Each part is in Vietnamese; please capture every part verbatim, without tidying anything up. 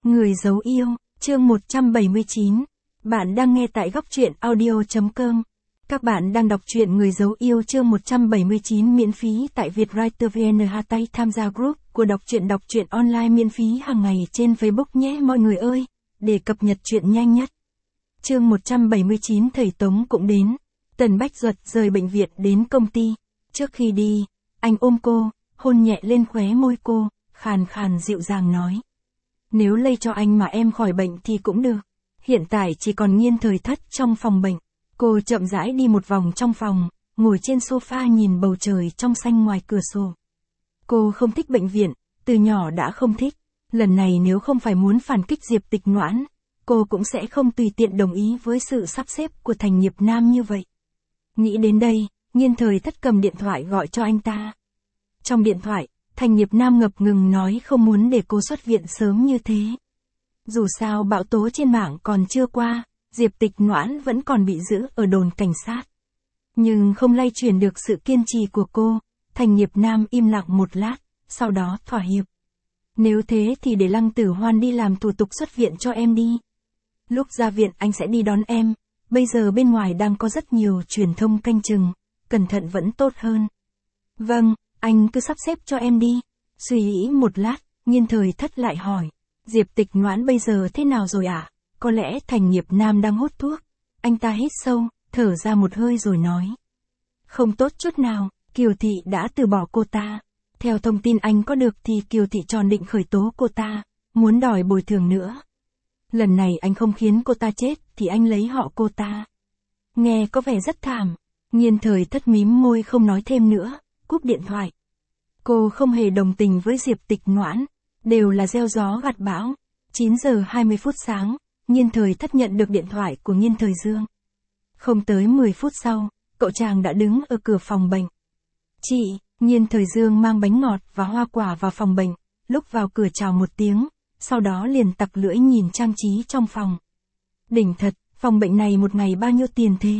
Người giấu yêu, chương một trăm bảy mươi chín. Bạn đang nghe tại góc truyện audio chấm com. Các bạn đang đọc truyện Người giấu yêu chương một trăm bảy mươi chín miễn phí tại Vietwriter vê en. Hashtag tham gia group của đọc truyện đọc truyện online miễn phí hàng ngày trên Facebook nhé mọi người ơi, để cập nhật truyện nhanh nhất. Chương một trăm bảy mươi chín thầy Tống cũng đến. Tần Bách Duật rời bệnh viện đến công ty. Trước khi đi, anh ôm cô, hôn nhẹ lên khóe môi cô, khàn khàn dịu dàng nói. Nếu lây cho anh mà em khỏi bệnh thì cũng được. Hiện tại chỉ còn Nghiên Thời Thất trong phòng bệnh. Cô chậm rãi đi một vòng trong phòng, ngồi trên sofa nhìn bầu trời trong xanh ngoài cửa sổ. Cô không thích bệnh viện, từ nhỏ đã không thích. Lần này nếu không phải muốn phản kích Diệp Tịch Noãn, cô cũng sẽ không tùy tiện đồng ý với sự sắp xếp của Thành Nghiệp Nam như vậy. Nghĩ đến đây, Nghiên Thời Thất cầm điện thoại gọi cho anh ta. Trong điện thoại, Thành Nghiệp Nam ngập ngừng nói không muốn để cô xuất viện sớm như thế. Dù sao bão tố trên mạng còn chưa qua, Diệp Tịch Noãn vẫn còn bị giữ ở đồn cảnh sát. Nhưng không lay chuyển được sự kiên trì của cô, Thành Nghiệp Nam im lặng một lát, sau đó thỏa hiệp. Nếu thế thì để Lăng Tử Hoan đi làm thủ tục xuất viện cho em đi. Lúc ra viện anh sẽ đi đón em, bây giờ bên ngoài đang có rất nhiều truyền thông canh chừng, cẩn thận vẫn tốt hơn. Vâng, anh cứ sắp xếp cho em đi. Suy nghĩ một lát, Nghiên Thời Thất lại hỏi. Diệp Tịch Noãn bây giờ thế nào rồi ạ? À? Có lẽ Thành Nghiệp Nam đang hút thuốc. Anh ta hít sâu, thở ra một hơi rồi nói. Không tốt chút nào, Kiều Thị đã từ bỏ cô ta. Theo thông tin anh có được thì Kiều Thị tròn định khởi tố cô ta, muốn đòi bồi thường nữa. Lần này anh không khiến cô ta chết thì anh lấy họ cô ta. Nghe có vẻ rất thảm. Nghiên Thời Thất mím môi không nói thêm nữa, cúp điện thoại. Cô không hề đồng tình với Diệp Tịch Noãn, đều là gieo gió gặt bão. chín giờ hai mươi phút sáng, Nghiên Thời Thất nhận được điện thoại của Nghiên Thời Dương. Không tới mười phút sau, cậu chàng đã đứng ở cửa phòng bệnh. Chị, Nghiên Thời Dương mang bánh ngọt và hoa quả vào phòng bệnh, lúc vào cửa chào một tiếng, sau đó liền tặc lưỡi nhìn trang trí trong phòng. Đỉnh thật, phòng bệnh này một ngày bao nhiêu tiền thế?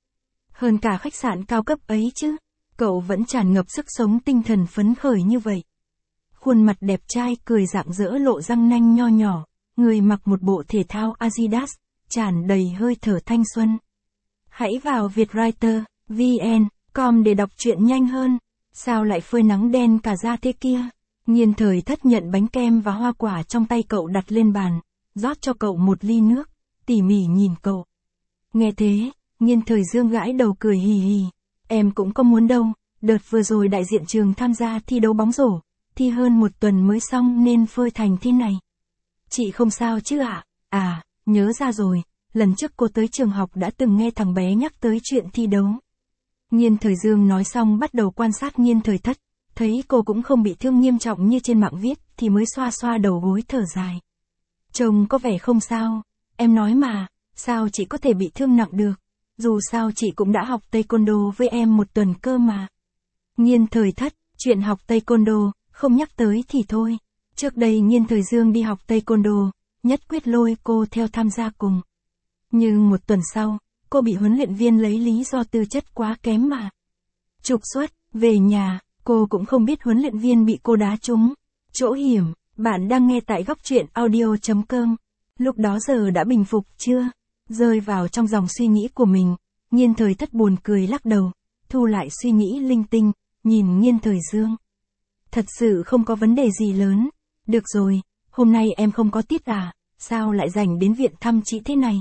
Hơn cả khách sạn cao cấp ấy chứ. Cậu vẫn tràn ngập sức sống tinh thần phấn khởi như vậy. Khuôn mặt đẹp trai cười rạng rỡ lộ răng nanh nho nhỏ, người mặc một bộ thể thao Adidas, tràn đầy hơi thở thanh xuân. Hãy vào Vietwriter, vê en, com để đọc truyện nhanh hơn. Sao lại phơi nắng đen cả da thế kia? Nghiên Thời Thất nhận bánh kem và hoa quả trong tay cậu đặt lên bàn, rót cho cậu một ly nước, tỉ mỉ nhìn cậu. Nghe thế, Nghiên Thời Dương gãi đầu cười hì hì. Em cũng có muốn đâu, đợt vừa rồi đại diện trường tham gia thi đấu bóng rổ, thi hơn một tuần mới xong nên phơi thành thế này. Chị không sao chứ ạ? À? à, nhớ ra rồi, lần trước cô tới trường học đã từng nghe thằng bé nhắc tới chuyện thi đấu. Nghiên Thời Dương nói xong bắt đầu quan sát Nghiên Thời Thất, thấy cô cũng không bị thương nghiêm trọng như trên mạng viết thì mới xoa xoa đầu gối thở dài. Trông có vẻ không sao, em nói mà, sao chị có thể bị thương nặng được? Dù sao chị cũng đã học Taekwondo với em một tuần cơ mà. Nghiên Thời Thất, chuyện học Taekwondo, không nhắc tới thì thôi. Trước đây Nghiên Thời Dương đi học Taekwondo, nhất quyết lôi cô theo tham gia cùng. Nhưng một tuần sau, cô bị huấn luyện viên lấy lý do tư chất quá kém mà trục xuất, về nhà, cô cũng không biết huấn luyện viên bị cô đá trúng. Chỗ hiểm, bạn đang nghe tại góc truyện audio chấm com. Lúc đó giờ đã bình phục chưa? Rơi vào trong dòng suy nghĩ của mình, Nghiên Thời Thất buồn cười lắc đầu, thu lại suy nghĩ linh tinh, nhìn Nghiên Thời Dương. Thật sự không có vấn đề gì lớn. Được rồi, hôm nay em không có tiết à, sao lại rảnh đến viện thăm chị thế này?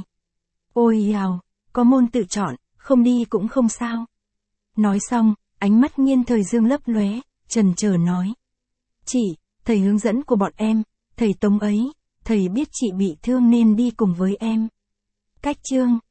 Ôi dào, có môn tự chọn, không đi cũng không sao. Nói xong, ánh mắt Nghiên Thời Dương lấp lóe, chần chờ nói. Chị, thầy hướng dẫn của bọn em, thầy Tống ấy, thầy biết chị bị thương nên đi cùng với em. Cách chương,